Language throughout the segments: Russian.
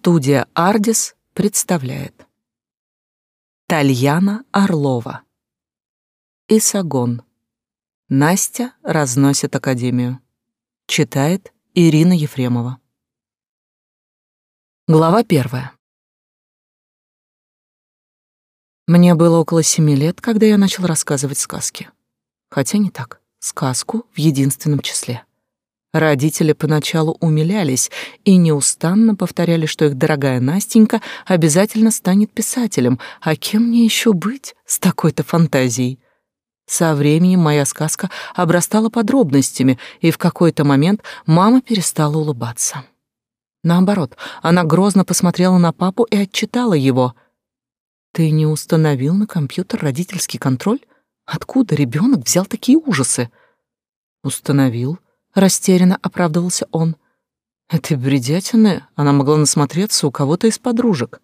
Студия «Ардис» представляет Тальяна Орлова. Исагон. Настя разносит академию. Читает Ирина Ефремова. Глава 1. Мне было около 7 лет, когда я начал рассказывать сказки. Хотя не так. Сказку в единственном числе. Родители поначалу умилялись и неустанно повторяли, что их дорогая Настенька обязательно станет писателем, а кем мне еще быть с такой-то фантазией? Со временем моя сказка обрастала подробностями, и в какой-то момент мама перестала улыбаться. Наоборот, она грозно посмотрела на папу и отчитала его. «Ты не установил на компьютер родительский контроль? Откуда ребенок взял такие ужасы?» «Установил», — растерянно оправдывался он. «Этой бредятины она могла насмотреться у кого-то из подружек».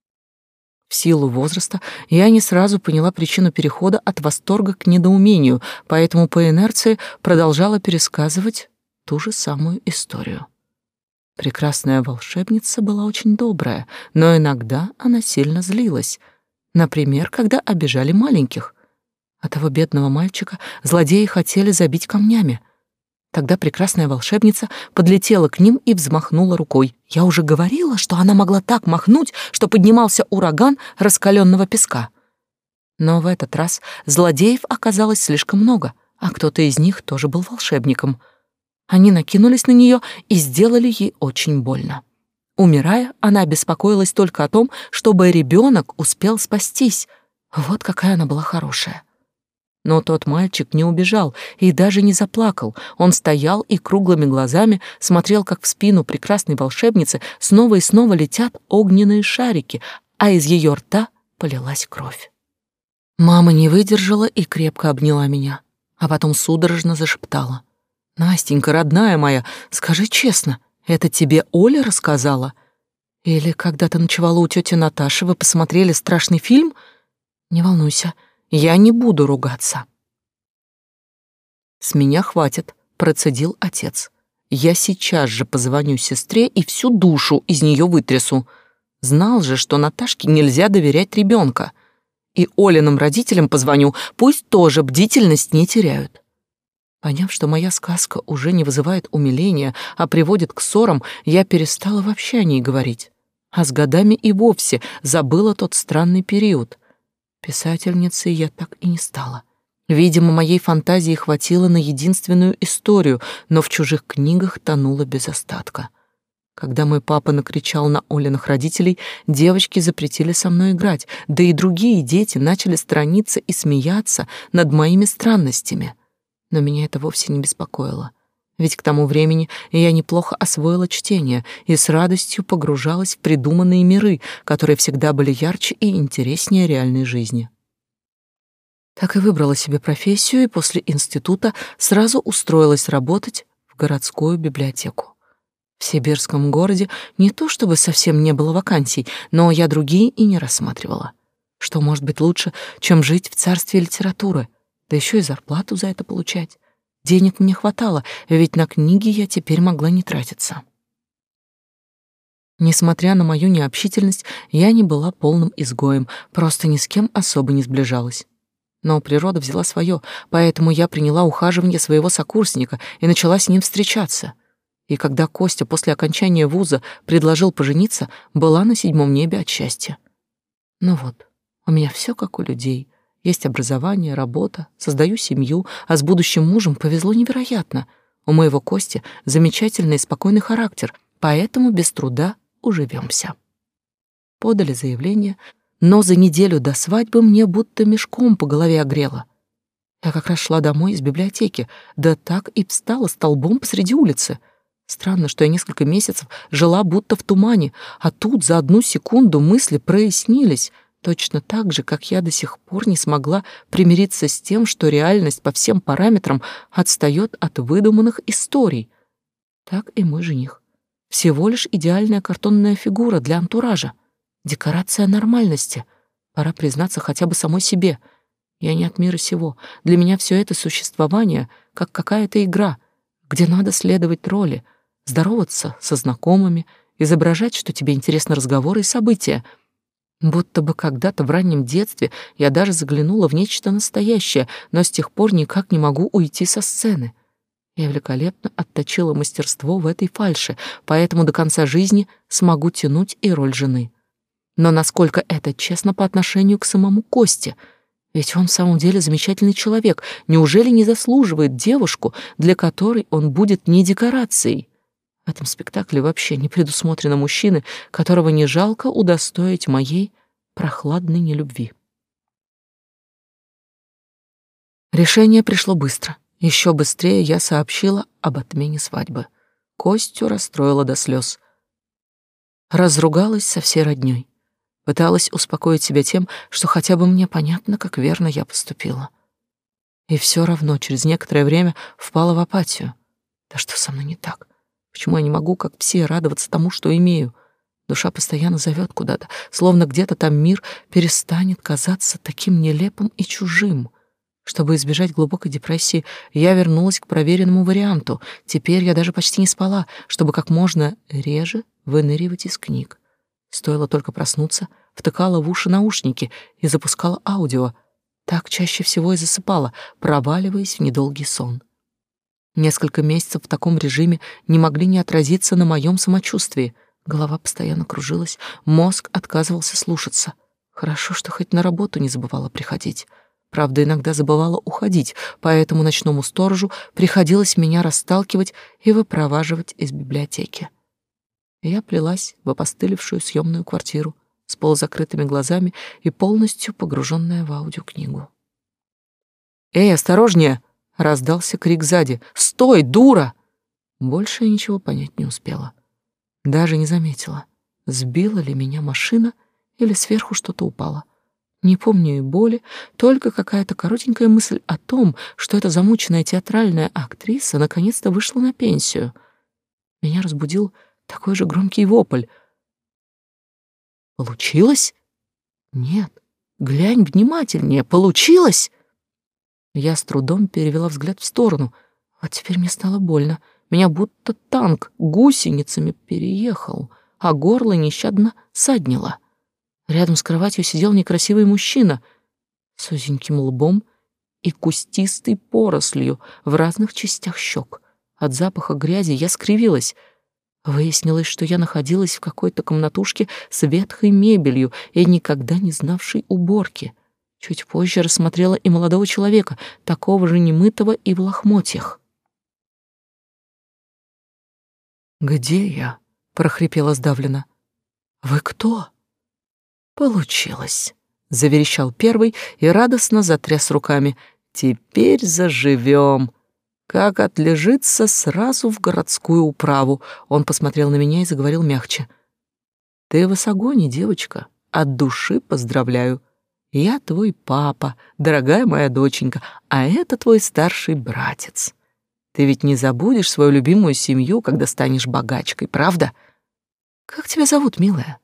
В силу возраста я не сразу поняла причину перехода от восторга к недоумению, поэтому по инерции продолжала пересказывать ту же самую историю. Прекрасная волшебница была очень добрая, но иногда она сильно злилась. Например, когда обижали маленьких. А того бедного мальчика злодеи хотели забить камнями. Тогда прекрасная волшебница подлетела к ним и взмахнула рукой. Я уже говорила, что она могла так махнуть, что поднимался ураган раскаленного песка. Но в этот раз злодеев оказалось слишком много, а кто-то из них тоже был волшебником. Они накинулись на нее и сделали ей очень больно. Умирая, она беспокоилась только о том, чтобы ребенок успел спастись. Вот какая она была хорошая. Но тот мальчик не убежал и даже не заплакал. Он стоял и круглыми глазами смотрел, как в спину прекрасной волшебницы снова и снова летят огненные шарики, а из ее рта полилась кровь. Мама не выдержала и крепко обняла меня, а потом судорожно зашептала. «Настенька, родная моя, скажи честно, это тебе Оля рассказала? Или когда ты ночевала у тети Наташи, вы посмотрели страшный фильм? Не волнуйся, я не буду ругаться». «С меня хватит», — процедил отец. «Я сейчас же позвоню сестре и всю душу из нее вытрясу. Знал же, что Наташке нельзя доверять ребенка. И Олиным родителям позвоню, пусть тоже бдительность не теряют». Поняв, что моя сказка уже не вызывает умиления, а приводит к ссорам, я перестала вообще о ней говорить. А с годами и вовсе забыла тот странный период. Писательницей я так и не стала. Видимо, моей фантазии хватило на единственную историю, но в чужих книгах тонула без остатка. Когда мой папа накричал на Олиных родителей, девочки запретили со мной играть, да и другие дети начали сторониться и смеяться над моими странностями. Но меня это вовсе не беспокоило, ведь к тому времени я неплохо освоила чтение и с радостью погружалась в придуманные миры, которые всегда были ярче и интереснее реальной жизни. Так и выбрала себе профессию и после института сразу устроилась работать в городскую библиотеку. В сибирском городе не то чтобы совсем не было вакансий, но я другие и не рассматривала. Что может быть лучше, чем жить в царстве литературы? Да еще и зарплату за это получать. Денег мне хватало, ведь на книги я теперь могла не тратиться. Несмотря на мою необщительность, я не была полным изгоем, просто ни с кем особо не сближалась. Но природа взяла свое, поэтому я приняла ухаживание своего сокурсника и начала с ним встречаться. И когда Костя после окончания вуза предложил пожениться, была на 7-м небе от счастья. Ну вот, у меня все как у людей. Есть образование, работа, создаю семью, а с будущим мужем повезло невероятно. У моего Кости замечательный и спокойный характер, поэтому без труда уживемся. Подали заявление, но за неделю до свадьбы мне будто мешком по голове огрело. Я как раз шла домой из библиотеки, да так и встала столбом посреди улицы. Странно, что я несколько месяцев жила будто в тумане, а тут за 1 секунду мысли прояснились, точно так же, как я до сих пор не смогла примириться с тем, что реальность по всем параметрам отстает от выдуманных историй. Так и мой жених. Всего лишь идеальная картонная фигура для антуража. Декорация нормальности. Пора признаться хотя бы самой себе. Я не от мира сего. Для меня все это существование как какая-то игра, где надо следовать роли, здороваться со знакомыми, изображать, что тебе интересны разговоры и события. Будто бы когда-то в раннем детстве я даже заглянула в нечто настоящее, но с тех пор никак не могу уйти со сцены. Я великолепно отточила мастерство в этой фальши, поэтому до конца жизни смогу тянуть и роль жены. Но насколько это честно по отношению к самому Косте? Ведь он в самом деле замечательный человек. Неужели не заслуживает девушку, для которой он будет не декорацией? В этом спектакле вообще не предусмотрено мужчины, которого не жалко удостоить моей прохладной нелюбви. Решение пришло быстро. Еще быстрее я сообщила об отмене свадьбы. Костю расстроила до слез. Разругалась со всей роднёй. Пыталась успокоить себя тем, что хотя бы мне понятно, как верно я поступила. И все равно через некоторое время впала в апатию. Да что со мной не так? Почему я не могу, как все, радоваться тому, что имею? Душа постоянно зовет куда-то, словно где-то там мир перестанет казаться таким нелепым и чужим. Чтобы избежать глубокой депрессии, я вернулась к проверенному варианту. Теперь я даже почти не спала, чтобы как можно реже выныривать из книг. Стоило только проснуться, втыкала в уши наушники и запускала аудио. Так чаще всего и засыпала, проваливаясь в недолгий сон. Несколько месяцев в таком режиме не могли не отразиться на моем самочувствии. Голова постоянно кружилась, мозг отказывался слушаться. Хорошо, что хоть на работу не забывала приходить. Правда, иногда забывала уходить, поэтому ночному сторожу приходилось меня расталкивать и выпроваживать из библиотеки. Я плелась в опостылевшую съемную квартиру с полузакрытыми глазами и полностью погруженная в аудиокнигу. «Эй, осторожнее!» — раздался крик сзади. «Стой, дура!» Больше я ничего понять не успела. Даже не заметила, сбила ли меня машина или сверху что-то упало. Не помню и боли, только какая-то коротенькая мысль о том, что эта замученная театральная актриса наконец-то вышла на пенсию. Меня разбудил такой же громкий вопль. «Получилось? Нет, глянь внимательнее, получилось?» Я с трудом перевела взгляд в сторону. Вот теперь мне стало больно. Меня будто танк гусеницами переехал, а горло нещадно саднило. Рядом с кроватью сидел некрасивый мужчина с узеньким лбом и кустистой порослью в разных частях щек. От запаха грязи я скривилась. Выяснилось, что я находилась в какой-то комнатушке с ветхой мебелью и никогда не знавшей уборки. Чуть позже рассмотрела и молодого человека, такого же немытого и в лохмотьях. «Где я?» — прохрипела сдавленно. «Вы кто?» «Получилось», — заверещал первый и радостно затряс руками. «Теперь заживем. Как отлежится, сразу в городскую управу». Он посмотрел на меня и заговорил мягче. «Ты в Осагоне, девочка. От души поздравляю. Я твой папа, дорогая моя доченька, а это твой старший братец. Ты ведь не забудешь свою любимую семью, когда станешь богачкой, правда? Как тебя зовут, милая?»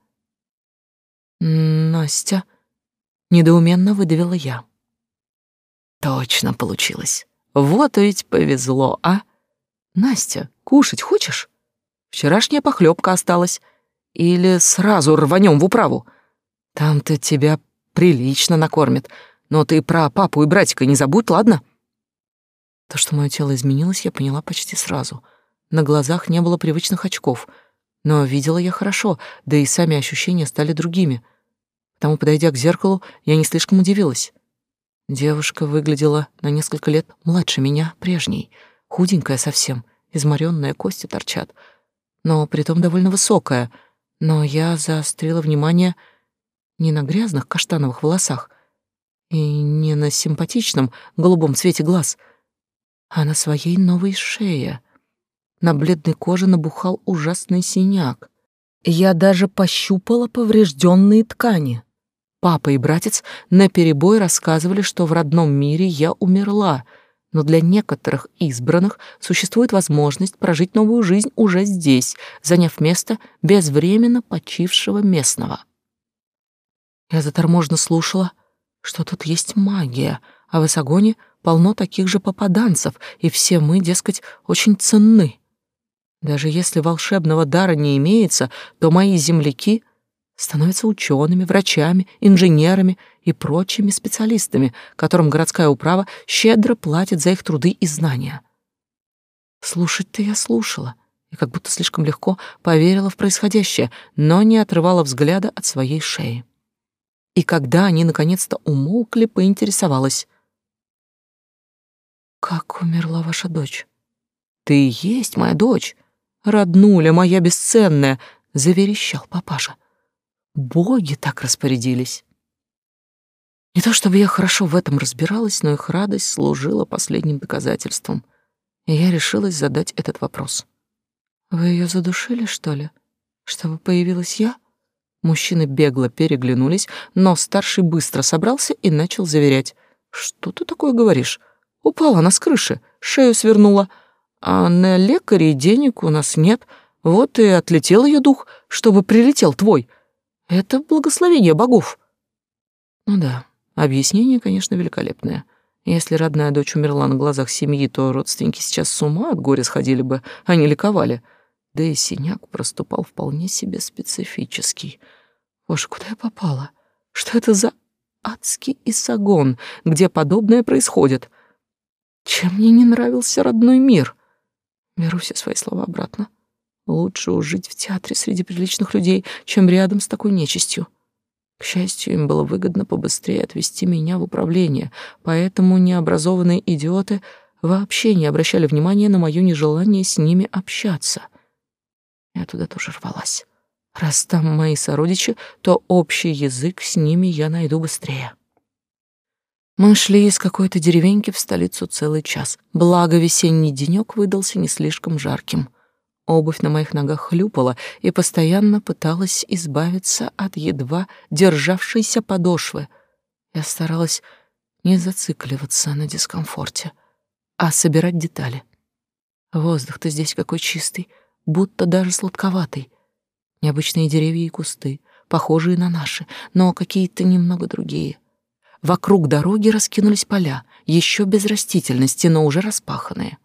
«Настя», — недоуменно выдавила я. «Точно получилось. Вот ведь повезло, а? Настя, кушать хочешь? Вчерашняя похлебка осталась. Или сразу рванем в управу? Там-то тебя прилично накормят. Но ты про папу и братика не забудь, ладно?» То, что мое тело изменилось, я поняла почти сразу. На глазах не было привычных очков, но видела я хорошо, да и сами ощущения стали другими. Потому, подойдя к зеркалу, я не слишком удивилась. Девушка выглядела на несколько лет младше меня прежней, худенькая совсем, изморённая, кости торчат, но притом довольно высокая. Но я заострила внимание не на грязных каштановых волосах и не на симпатичном голубом цвете глаз, а на своей новой шее. На бледной коже набухал ужасный синяк. Я даже пощупала поврежденные ткани. Папа и братец наперебой рассказывали, что в родном мире я умерла, но для некоторых избранных существует возможность прожить новую жизнь уже здесь, заняв место безвременно почившего местного. Я заторможенно слушала, что тут есть магия, а в Осагоне полно таких же попаданцев, и все мы, дескать, очень ценны. Даже если волшебного дара не имеется, то мои земляки становятся учеными, врачами, инженерами и прочими специалистами, которым городская управа щедро платит за их труды и знания. Слушать-то я слушала, и как будто слишком легко поверила в происходящее, но не отрывала взгляда от своей шеи. И когда они наконец-то умолкли, поинтересовалась: «Как умерла ваша дочь?» «Ты и есть моя дочь, роднуля моя бесценная», — заверещал папаша. «Боги так распорядились». Не то чтобы я хорошо в этом разбиралась, но их радость служила последним доказательством, и я решилась задать этот вопрос. «Вы ее задушили, что ли? Чтобы появилась я?» Мужчины бегло переглянулись, но старший быстро собрался и начал заверять. «Что ты такое говоришь? Упала она с крыши, шею свернула. А на лекарей денег у нас нет. Вот и отлетел ее дух, чтобы прилетел твой. Это благословение богов». Ну да, объяснение, конечно, великолепное. Если родная дочь умерла на глазах семьи, то родственники сейчас с ума от горя сходили бы, а не ликовали. Да и синяк проступал вполне себе специфический. Боже, куда я попала? Что это за адский Исагон, где подобное происходит? Чем мне не нравился родной мир? Беру все свои слова обратно. Лучше уж жить в театре среди приличных людей, чем рядом с такой нечистью. К счастью, им было выгодно побыстрее отвезти меня в управление, поэтому необразованные идиоты вообще не обращали внимания на моё нежелание с ними общаться. Я туда тоже рвалась. Раз там мои сородичи, то общий язык с ними я найду быстрее. Мы шли из какой-то деревеньки в столицу целый час. Благо, весенний денёк выдался не слишком жарким. Обувь на моих ногах хлюпала и постоянно пыталась избавиться от едва державшейся подошвы. Я старалась не зацикливаться на дискомфорте, а собирать детали. Воздух-то здесь какой чистый, будто даже сладковатый. Необычные деревья и кусты, похожие на наши, но какие-то немного другие. Вокруг дороги раскинулись поля, еще без растительности, но уже распаханные.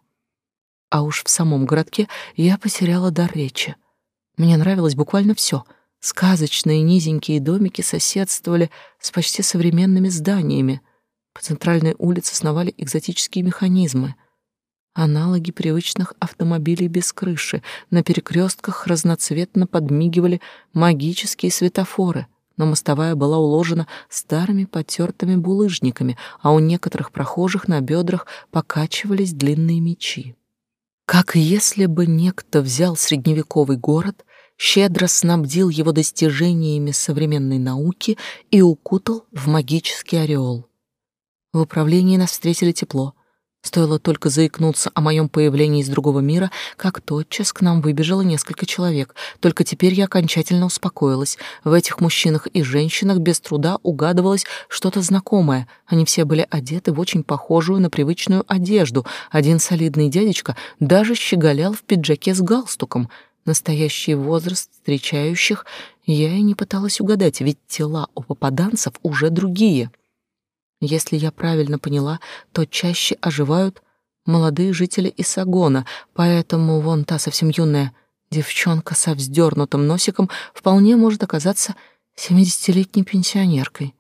А уж в самом городке я потеряла дар речи. Мне нравилось буквально все. Сказочные низенькие домики соседствовали с почти современными зданиями. По центральной улице сновали экзотические механизмы. Аналоги привычных автомобилей без крыши. На перекрестках разноцветно подмигивали магические светофоры, но мостовая была уложена старыми потертыми булыжниками, а у некоторых прохожих на бедрах покачивались длинные мечи. Как если бы некто взял средневековый город, щедро снабдил его достижениями современной науки и укутал в магический ореол. В управлении нас встретили тепло. Стоило только заикнуться о моем появлении из другого мира, как тотчас к нам выбежало несколько человек. Только теперь я окончательно успокоилась. В этих мужчинах и женщинах без труда угадывалось что-то знакомое. Они все были одеты в очень похожую на привычную одежду. Один солидный дядечка даже щеголял в пиджаке с галстуком. Настоящий возраст встречающих я и не пыталась угадать, ведь тела у попаданцев уже другие. Если я правильно поняла, то чаще оживают молодые жители Исагона, поэтому вон та совсем юная девчонка со вздернутым носиком вполне может оказаться 70-летней пенсионеркой.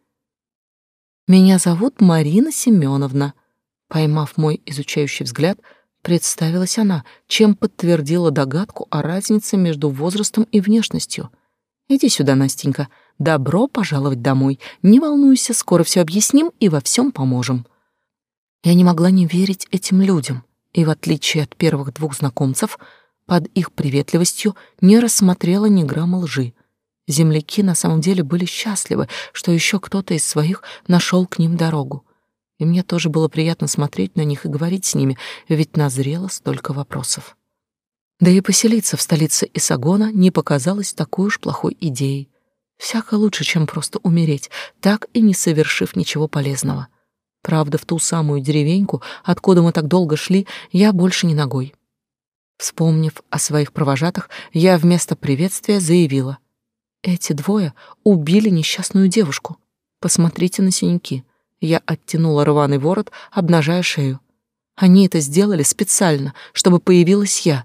«Меня зовут Марина Семеновна», — поймав мой изучающий взгляд, представилась она, чем подтвердила догадку о разнице между возрастом и внешностью. «Иди сюда, Настенька. Добро пожаловать домой. Не волнуйся, скоро все объясним и во всем поможем». Я не могла не верить этим людям, и, в отличие от первых двух знакомцев, под их приветливостью не рассмотрела ни грамма лжи. Земляки на самом деле были счастливы, что еще кто-то из своих нашел к ним дорогу. И мне тоже было приятно смотреть на них и говорить с ними, ведь назрело столько вопросов. Да и поселиться в столице Исагона не показалось такой уж плохой идеей. Всяко лучше, чем просто умереть, так и не совершив ничего полезного. Правда, в ту самую деревеньку, откуда мы так долго шли, я больше не ногой. Вспомнив о своих провожатых, я вместо приветствия заявила: «Эти двое убили несчастную девушку. Посмотрите на синяки». Я оттянула рваный ворот, обнажая шею. Они это сделали специально, чтобы появилась я.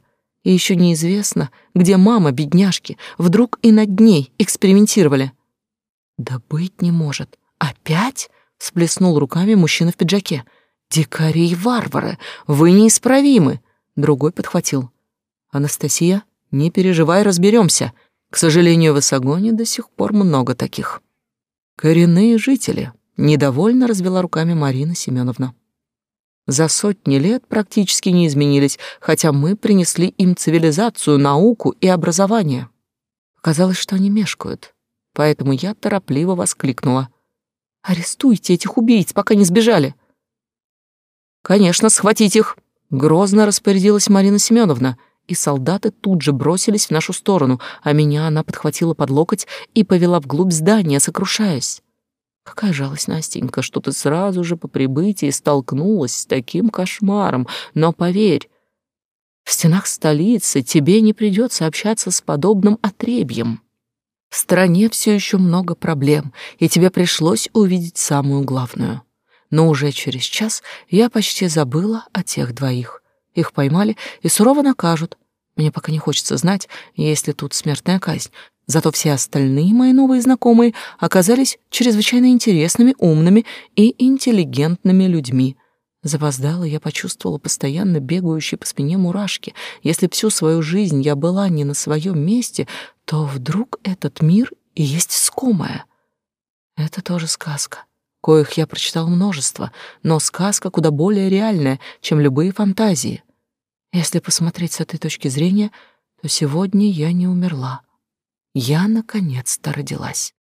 И еще неизвестно, где мама бедняжки. Вдруг и над ней экспериментировали. Да быть не может. Опять? Всплеснул руками мужчина в пиджаке. Дикари и варвары, вы неисправимы. Другой подхватил. Анастасия, не переживай, разберемся. К сожалению, в Высогоне до сих пор много таких. Коренные жители. Недовольно развела руками Марина Семеновна. За сотни лет практически не изменились, хотя мы принесли им цивилизацию, науку и образование. Казалось, что они мешкают, поэтому я торопливо воскликнула. «Арестуйте этих убийц, пока не сбежали!» «Конечно, схватить их!» — грозно распорядилась Марина Семеновна, и солдаты тут же бросились в нашу сторону, а меня она подхватила под локоть и повела вглубь здания, сокрушаясь. Какая жалость, Настенька, что ты сразу же по прибытии столкнулась с таким кошмаром. Но поверь, в стенах столицы тебе не придется общаться с подобным отребьем. В стране все еще много проблем, и тебе пришлось увидеть самую главную. Но уже через час я почти забыла о тех двоих. Их поймали и сурово накажут. Мне пока не хочется знать, есть ли тут смертная казнь. Зато все остальные мои новые знакомые оказались чрезвычайно интересными, умными и интеллигентными людьми. Запоздала, я почувствовала постоянно бегающие по спине мурашки. Если всю свою жизнь я была не на своем месте, то вдруг этот мир и есть искомое. Это тоже сказка, коих я прочитала множество, но сказка куда более реальная, чем любые фантазии. Если посмотреть с этой точки зрения, то сегодня я не умерла. Я наконец-то родилась.